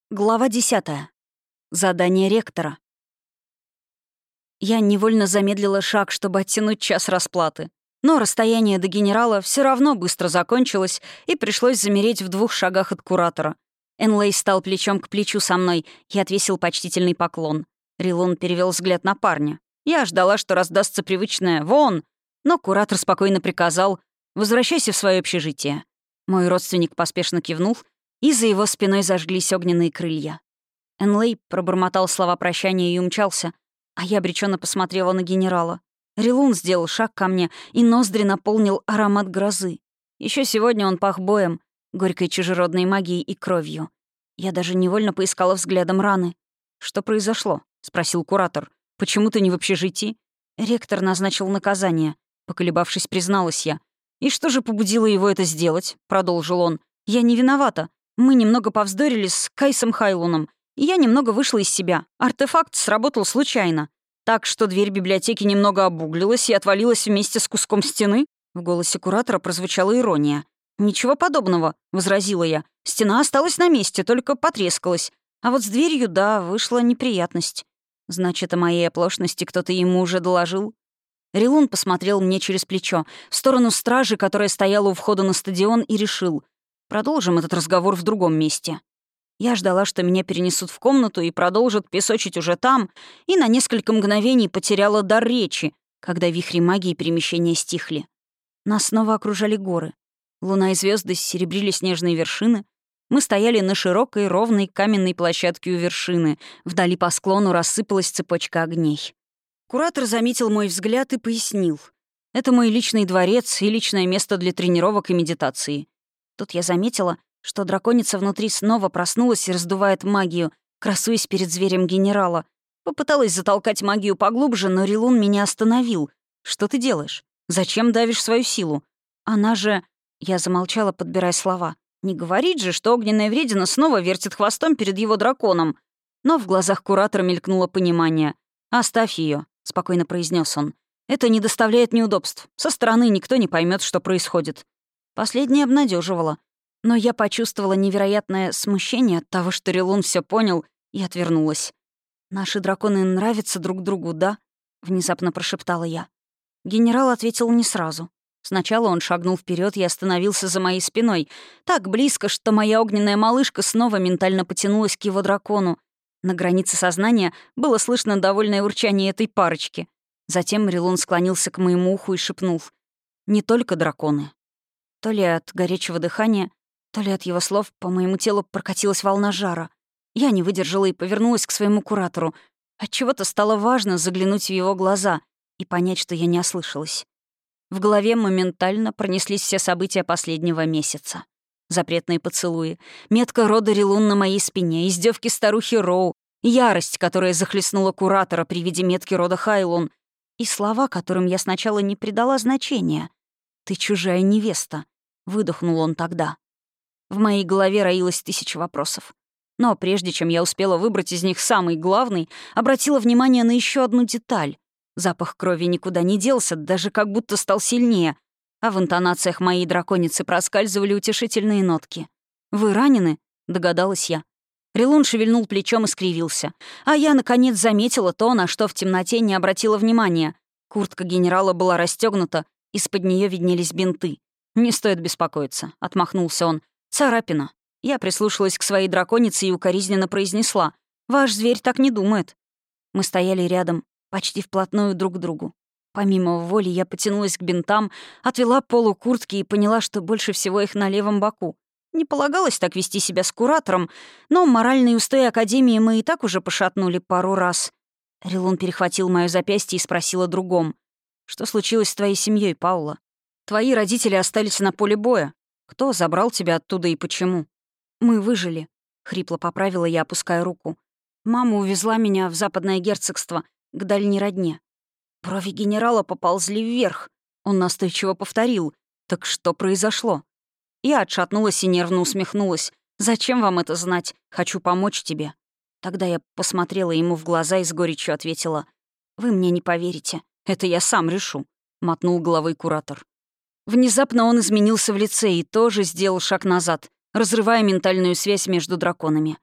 Глава 10. Задание ректора. Я невольно замедлила шаг, чтобы оттянуть час расплаты. Но расстояние до генерала все равно быстро закончилось, и пришлось замереть в 2 шагах от куратора. Энлей стал плечом к плечу со мной и отвесил почтительный поклон. Рилун перевел взгляд на парня. Я ждала, что раздастся привычное «Вон!», но куратор спокойно приказал «Возвращайся в свое общежитие». Мой родственник поспешно кивнул, и за его спиной зажглись огненные крылья. Энлей пробормотал слова прощания и умчался, а я обреченно посмотрела на генерала. Рилун сделал шаг ко мне, и ноздри наполнил аромат грозы. Еще сегодня он пах боем, горькой чужеродной магией и кровью. Я даже невольно поискала взглядом раны. «Что произошло?» — спросил куратор. «Почему ты не в общежитии?» Ректор назначил наказание. Поколебавшись, призналась я. «И что же побудило его это сделать?» — продолжил он. «Я не виновата. Мы немного повздорили с Кайсом Хайлуном, и я немного вышла из себя. Артефакт сработал случайно. Так что дверь библиотеки немного обуглилась и отвалилась вместе с куском стены». В голосе куратора прозвучала ирония. «Ничего подобного», — возразила я. «Стена осталась на месте, только потрескалась. А вот с дверью, да, вышла неприятность». «Значит, о моей оплошности кто-то ему уже доложил?» Рилун посмотрел мне через плечо, в сторону стражи, которая стояла у входа на стадион, и решил: продолжим этот разговор в другом месте. Я ждала, что меня перенесут в комнату и продолжат песочить уже там, и на несколько мгновений потеряла дар речи, когда вихри магии перемещения стихли. Нас снова окружали горы. Луна и звезды серебрили снежные вершины. Мы стояли на широкой, ровной каменной площадке у вершины. Вдали по склону рассыпалась цепочка огней. Куратор заметил мой взгляд и пояснил. «Это мой личный дворец и личное место для тренировок и медитации». Тут я заметила, что драконица внутри снова проснулась и раздувает магию, красуясь перед зверем генерала. Попыталась затолкать магию поглубже, но Рилун меня остановил. «Что ты делаешь? Зачем давишь свою силу? Она же...» Я замолчала, подбирая слова. «Не говорит же, что огненная вредина снова вертит хвостом перед его драконом». Но в глазах куратора мелькнуло понимание. «Оставь ее, спокойно произнес он. «Это не доставляет неудобств. Со стороны никто не поймет, что происходит». Последнее обнадеживало. Но я почувствовала невероятное смущение от того, что Рилун все понял, и отвернулась. «Наши драконы нравятся друг другу, да?» — внезапно прошептала я. Генерал ответил не сразу. Сначала он шагнул вперед и остановился за моей спиной, так близко, что моя огненная малышка снова ментально потянулась к его дракону. На границе сознания было слышно довольное урчание этой парочки. Затем Рилун склонился к моему уху и шепнул: «Не только драконы». То ли от горячего дыхания, то ли от его слов по моему телу прокатилась волна жара. Я не выдержала и повернулась к своему куратору. Отчего-то стало важно заглянуть в его глаза и понять, что я не ослышалась. В голове моментально пронеслись все события последнего месяца. Запретные поцелуи, метка рода Рилун на моей спине, издевки старухи Роу, ярость, которая захлестнула куратора при виде метки рода Хайлун, и слова, которым я сначала не придала значения. «Ты чужая невеста», — выдохнул он тогда. В моей голове роилось 1000 вопросов. Но прежде чем я успела выбрать из них самый главный, обратила внимание на еще одну деталь. Запах крови никуда не делся, даже как будто стал сильнее, а в интонациях моей драконицы проскальзывали утешительные нотки. «Вы ранены?» — догадалась я. Рилун шевельнул плечом и скривился. А я, наконец, заметила то, на что в темноте не обратила внимания. Куртка генерала была расстегнута, из-под нее виднелись бинты. «Не стоит беспокоиться», — отмахнулся он. «Царапина». Я прислушалась к своей драконице и укоризненно произнесла: «Ваш зверь так не думает». Мы стояли рядом, почти вплотную друг к другу. Помимо воли я потянулась к бинтам, отвела полу куртки и поняла, что больше всего их на левом боку. Не полагалось так вести себя с куратором, но моральные устои Академии мы и так уже пошатнули пару раз. Рилун перехватил моё запястье и спросил о другом. «Что случилось с твоей семьей, Паула? Твои родители остались на поле боя. Кто забрал тебя оттуда и почему?» «Мы выжили», — хрипло поправила я, опуская руку. «Мама увезла меня в Западное герцогство, к дальней родне». Брови генерала поползли вверх. Он настойчиво повторил: «Так что произошло?» Я отшатнулась и нервно усмехнулась. «Зачем вам это знать? Хочу помочь тебе». Тогда я посмотрела ему в глаза и с горечью ответила: «Вы мне не поверите. Это я сам решу», — мотнул головой куратор. Внезапно он изменился в лице и тоже сделал шаг назад, разрывая ментальную связь между драконами.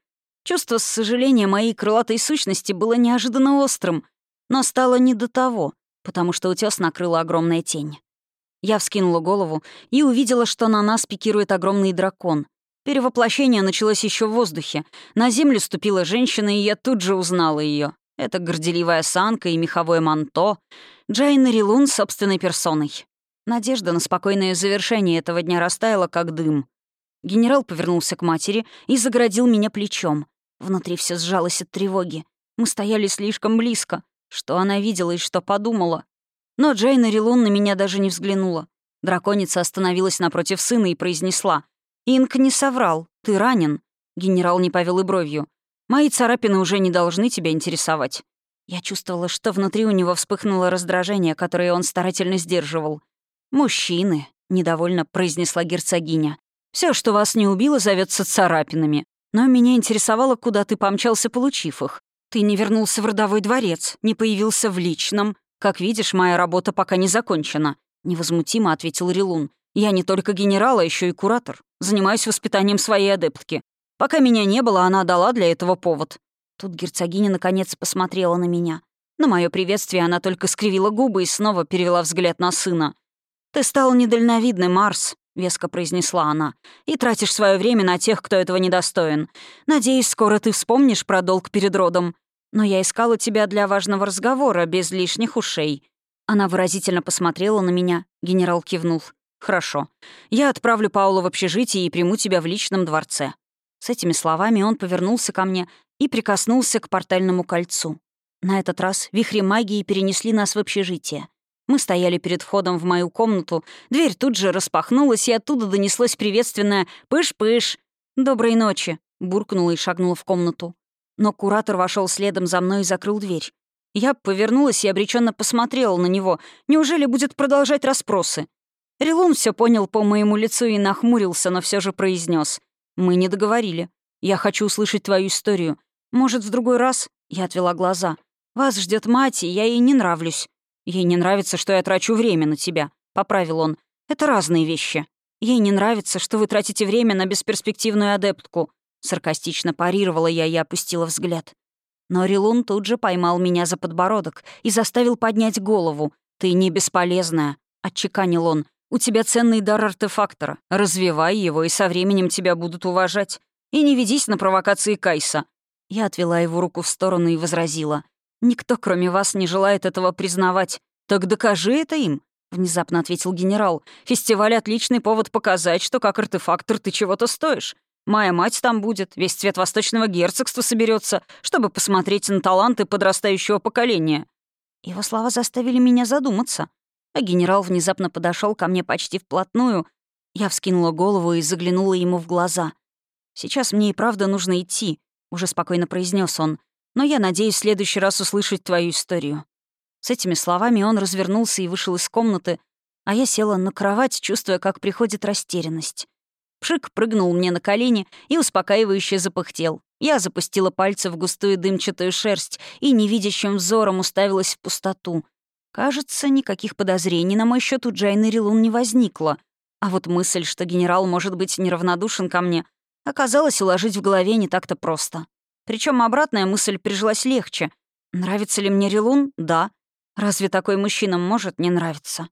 Чувство сожаления моей крылатой сущности было неожиданно острым, но стало не до того, потому что утёс накрыла огромная тень. Я вскинула голову и увидела, что на нас пикирует огромный дракон. Перевоплощение началось еще в воздухе. На землю ступила женщина, и я тут же узнала ее. Это горделивая осанка и меховое манто. Джайна Рилун собственной персоной. Надежда на спокойное завершение этого дня растаяла, как дым. Генерал повернулся к матери и загородил меня плечом. Внутри все сжалось от тревоги. Мы стояли слишком близко. Что она видела и что подумала? Но Джайна Рилун на меня даже не взглянула. Драконица остановилась напротив сына и произнесла: «Инк не соврал. Ты ранен». Генерал не повел и бровью. «Мои царапины уже не должны тебя интересовать». Я чувствовала, что внутри у него вспыхнуло раздражение, которое он старательно сдерживал. «Мужчины», — недовольно произнесла герцогиня. «Все, что вас не убило, зовется царапинами. Но меня интересовало, куда ты помчался, получив их. Ты не вернулся в родовой дворец, не появился в личном. Как видишь, моя работа пока не закончена», — невозмутимо ответил Рилун. «Я не только генерал, а еще и куратор. Занимаюсь воспитанием своей адептки. Пока меня не было, она дала для этого повод». Тут герцогиня наконец посмотрела на меня. На мое приветствие она только скривила губы и снова перевела взгляд на сына. «Ты стал недальновидным, Марс», — веско произнесла она, «и тратишь свое время на тех, кто этого недостоин. Надеюсь, скоро ты вспомнишь про долг перед родом. Но я искала тебя для важного разговора, без лишних ушей». Она выразительно посмотрела на меня. Генерал кивнул. «Хорошо. Я отправлю Паула в общежитие и приму тебя в личном дворце». С этими словами он повернулся ко мне и прикоснулся к портальному кольцу. На этот раз вихри магии перенесли нас в общежитие. Мы стояли перед входом в мою комнату, дверь тут же распахнулась, и оттуда донеслось приветственное «Пыш-пыш!» «Доброй ночи!» — буркнула и шагнула в комнату. Но куратор вошел следом за мной и закрыл дверь. Я повернулась и обреченно посмотрела на него. Неужели будет продолжать расспросы? Рилун все понял по моему лицу и нахмурился, но все же произнес: «Мы не договорили. Я хочу услышать твою историю. Может, в другой раз?» Я отвела глаза. «Вас ждет мать, и я ей не нравлюсь». «Ей не нравится, что я трачу время на тебя», — поправил он. «Это разные вещи. Ей не нравится, что вы тратите время на бесперспективную адептку». Саркастично парировала я и опустила взгляд. Но Рилун тут же поймал меня за подбородок и заставил поднять голову. «Ты не бесполезная», — отчеканил он. «У тебя ценный дар артефактора. Развивай его, и со временем тебя будут уважать. И не ведись на провокации Кайса». Я отвела его руку в сторону и возразила: «Никто, кроме вас, не желает этого признавать. Так докажи это им», — внезапно ответил генерал. «Фестиваль — отличный повод показать, что как артефактор ты чего-то стоишь. Моя мать там будет, весь цвет Восточного герцогства соберется, чтобы посмотреть на таланты подрастающего поколения». Его слова заставили меня задуматься. А генерал внезапно подошел ко мне почти вплотную. Я вскинула голову и заглянула ему в глаза. «Сейчас мне и правда нужно идти», — уже спокойно произнес он. «Но я надеюсь в следующий раз услышать твою историю». С этими словами он развернулся и вышел из комнаты, а я села на кровать, чувствуя, как приходит растерянность. Пшик прыгнул мне на колени и успокаивающе запыхтел. Я запустила пальцы в густую дымчатую шерсть и невидящим взором уставилась в пустоту. Кажется, никаких подозрений на мой счет у Джайны Рилун не возникло. А вот мысль, что генерал может быть неравнодушен ко мне, оказалось уложить в голове не так-то просто. Причем обратная мысль прижилась легче. Нравится ли мне Рилун? Да. Разве такой мужчина может не нравиться?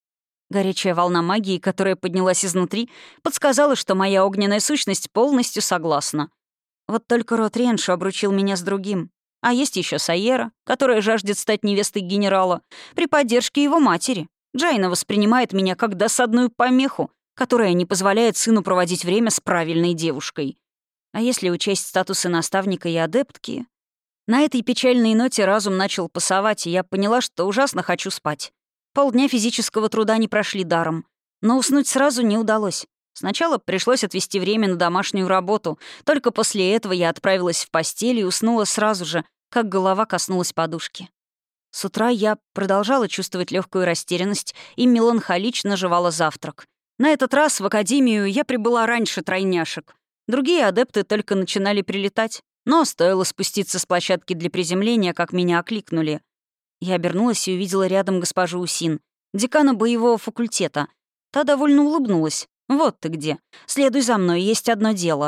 Горячая волна магии, которая поднялась изнутри, подсказала, что моя огненная сущность полностью согласна. Вот только род Реншу обручил меня с другим. А есть еще Сайера, которая жаждет стать невестой генерала, при поддержке его матери. Джайна воспринимает меня как досадную помеху, которая не позволяет сыну проводить время с правильной девушкой. А если учесть статусы наставника и адептки? На этой печальной ноте разум начал пасовать, и я поняла, что ужасно хочу спать. Полдня физического труда не прошли даром. Но уснуть сразу не удалось. Сначала пришлось отвести время на домашнюю работу. Только после этого я отправилась в постель и уснула сразу же, как голова коснулась подушки. С утра я продолжала чувствовать легкую растерянность и меланхолично жевала завтрак. На этот раз в академию я прибыла раньше тройняшек. Другие адепты только начинали прилетать, но стоило спуститься с площадки для приземления, как меня окликнули. Я обернулась и увидела рядом госпожу Усин, декана боевого факультета. Та довольно улыбнулась. «Вот ты где. Следуй за мной, есть одно дело».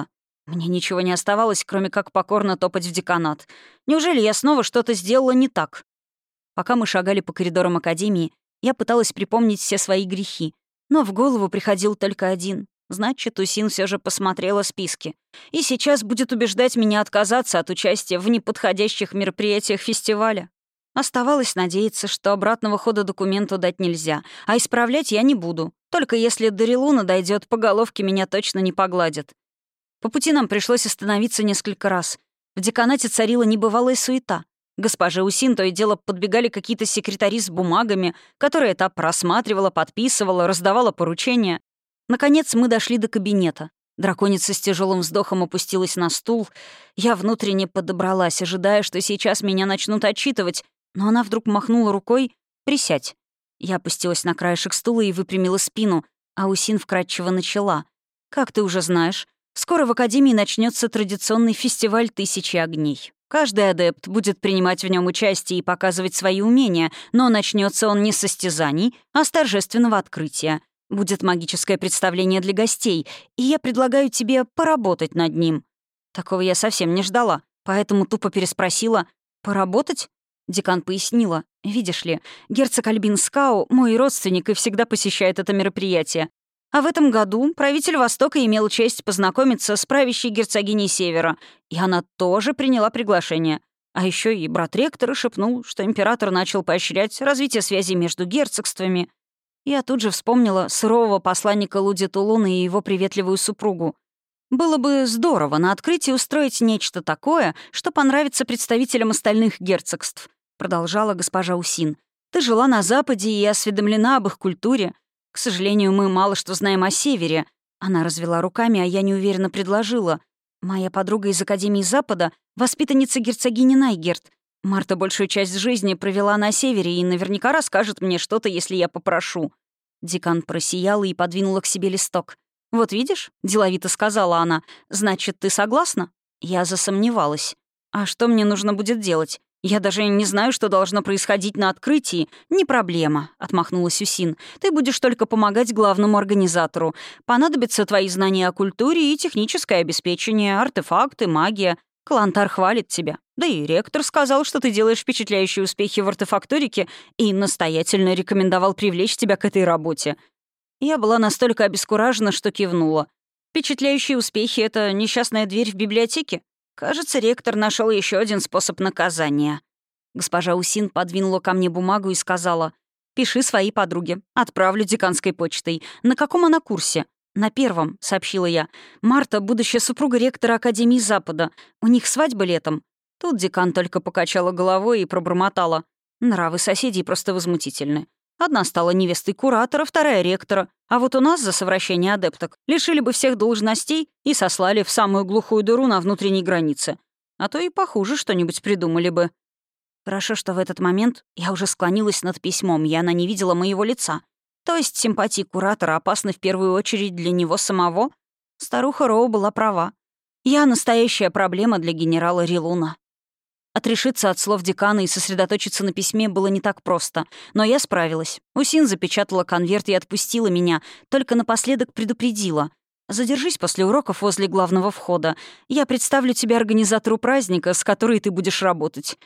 Мне ничего не оставалось, кроме как покорно топать в деканат. Неужели я снова что-то сделала не так? Пока мы шагали по коридорам академии, я пыталась припомнить все свои грехи, но в голову приходил только один. Значит, Усин все же посмотрела списки. И сейчас будет убеждать меня отказаться от участия в неподходящих мероприятиях фестиваля. Оставалось надеяться, что обратного хода документу дать нельзя, а исправлять я не буду. Только если до Рилуна дойдет, по головке меня точно не погладят. По пути нам пришлось остановиться несколько раз. В деканате царила небывалая суета. Госпоже Усин то и дело подбегали какие-то секретари с бумагами, которые та просматривала, подписывала, раздавала поручения. Наконец мы дошли до кабинета. Драконица с тяжелым вздохом опустилась на стул. Я внутренне подобралась, ожидая, что сейчас меня начнут отчитывать, но она вдруг махнула рукой «Присядь». Я опустилась на краешек стула и выпрямила спину, а Усин вкратчиво начала. «Как ты уже знаешь, скоро в Академии начнется традиционный фестиваль «Тысячи огней». Каждый адепт будет принимать в нем участие и показывать свои умения, но начнется он не с состязаний, а с торжественного открытия. Будет магическое представление для гостей, и я предлагаю тебе поработать над ним». Такого я совсем не ждала, поэтому тупо переспросила «Поработать?» Декан пояснила. «Видишь ли, герцог Альбин Скау — мой родственник и всегда посещает это мероприятие. А в этом году правитель Востока имел честь познакомиться с правящей герцогиней Севера, и она тоже приняла приглашение. А еще и брат ректора шепнул, что император начал поощрять развитие связей между герцогствами. Я тут же вспомнила сурового посланника Луди Тулуна и его приветливую супругу. Было бы здорово на открытии устроить нечто такое, что понравится представителям остальных герцогств, продолжала госпожа Усин. Ты жила на Западе и осведомлена об их культуре. К сожалению, мы мало что знаем о Севере. Она развела руками, а я неуверенно предложила. Моя подруга из Академии Запада — воспитанница герцогини Найгерт. Марта большую часть жизни провела на Севере и наверняка расскажет мне что-то, если я попрошу. Декан просияла и подвинула к себе листок. «Вот видишь», — деловито сказала она, — «значит, ты согласна?» Я засомневалась. «А что мне нужно будет делать? Я даже не знаю, что должно происходить на открытии. Не проблема», — отмахнулась Усин. «Ты будешь только помогать главному организатору. Понадобятся твои знания о культуре и техническое обеспечение, артефакты, магия. Калантар хвалит тебя. Да и ректор сказал, что ты делаешь впечатляющие успехи в артефакторике и настоятельно рекомендовал привлечь тебя к этой работе». Я была настолько обескуражена, что кивнула. «Впечатляющие успехи — это несчастная дверь в библиотеке? Кажется, ректор нашел еще один способ наказания». Госпожа Усин подвинула ко мне бумагу и сказала: «Пиши своей подруге. Отправлю деканской почтой. На каком она курсе?» «На первом», — сообщила я. «Марта — будущая супруга ректора Академии Запада. У них свадьба летом». Тут декан только покачала головой и пробормотала: «Нравы соседей просто возмутительны. Одна стала невестой куратора, вторая — ректора. А вот у нас за совращение адепток лишили бы всех должностей и сослали в самую глухую дыру на внутренней границе. А то и похуже что-нибудь придумали бы». Хорошо, что в этот момент я уже склонилась над письмом, и она не видела моего лица. То есть симпатии куратора опасны в первую очередь для него самого? Старуха Роу была права. Я настоящая проблема для генерала Рилуна. Отрешиться от слов декана и сосредоточиться на письме было не так просто, но я справилась. Усин запечатала конверт и отпустила меня, только напоследок предупредила: «Задержись после уроков возле главного входа. Я представлю тебя организатору праздника, с которой ты будешь работать».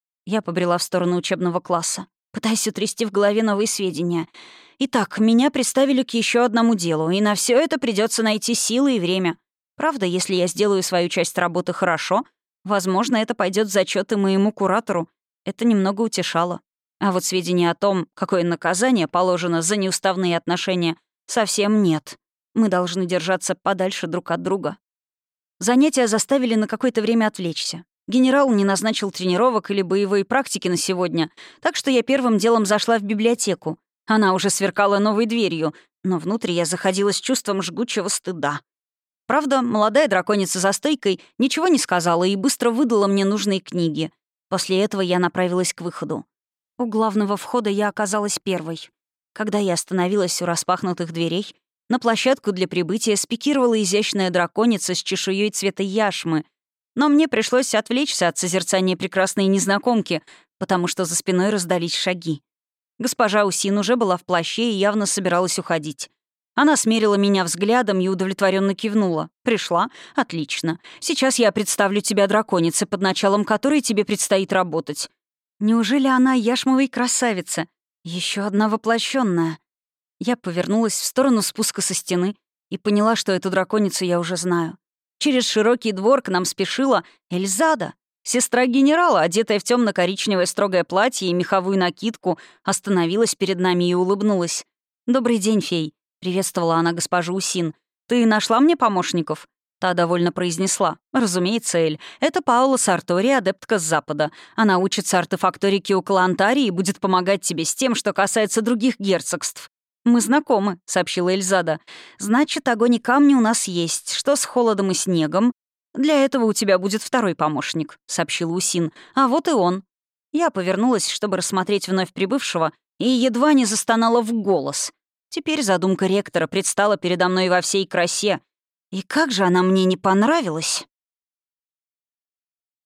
Я побрела в сторону учебного класса, пытаясь утрясти в голове новые сведения. Итак, меня представили к еще одному делу, и на все это придется найти силы и время. Правда, если я сделаю свою часть работы хорошо, возможно, это пойдет в зачёты моему куратору. Это немного утешало. А вот сведения о том, какое наказание положено за неуставные отношения, совсем нет. Мы должны держаться подальше друг от друга. Занятия заставили на какое-то время отвлечься. Генерал не назначил тренировок или боевой практики на сегодня, так что я первым делом зашла в библиотеку. Она уже сверкала новой дверью, но внутрь я заходила с чувством жгучего стыда. Правда, молодая драконица за стойкой ничего не сказала и быстро выдала мне нужные книги. После этого я направилась к выходу. У главного входа я оказалась первой. Когда я остановилась у распахнутых дверей, на площадку для прибытия спикировала изящная драконица с чешуей цвета яшмы. Но мне пришлось отвлечься от созерцания прекрасной незнакомки, потому что за спиной раздались шаги. Госпожа Усин уже была в плаще и явно собиралась уходить. Она смерила меня взглядом и удовлетворенно кивнула. «Пришла? Отлично. Сейчас я представлю тебя драконице, под началом которой тебе предстоит работать». Неужели она яшмовая красавица? Еще одна воплощенная. Я повернулась в сторону спуска со стены и поняла, что эту драконицу я уже знаю. Через широкий двор к нам спешила Эльзада. Сестра генерала, одетая в темно-коричневое строгое платье и меховую накидку, остановилась перед нами и улыбнулась. «Добрый день, фей», — приветствовала она госпожу Усин. «Ты нашла мне помощников?» Та довольно произнесла. «Разумеется, Эль. Это Паула Сартори, адептка с Запада. Она учится артефакторике у Калантари и будет помогать тебе с тем, что касается других герцогств». «Мы знакомы», — сообщила Эльзада. «Значит, огонь и камни у нас есть. Что с холодом и снегом?» «Для этого у тебя будет второй помощник», — сообщил Усин. «А вот и он». Я повернулась, чтобы рассмотреть вновь прибывшего, и едва не застонала в голос. Теперь задумка ректора предстала передо мной во всей красе. И как же она мне не понравилась!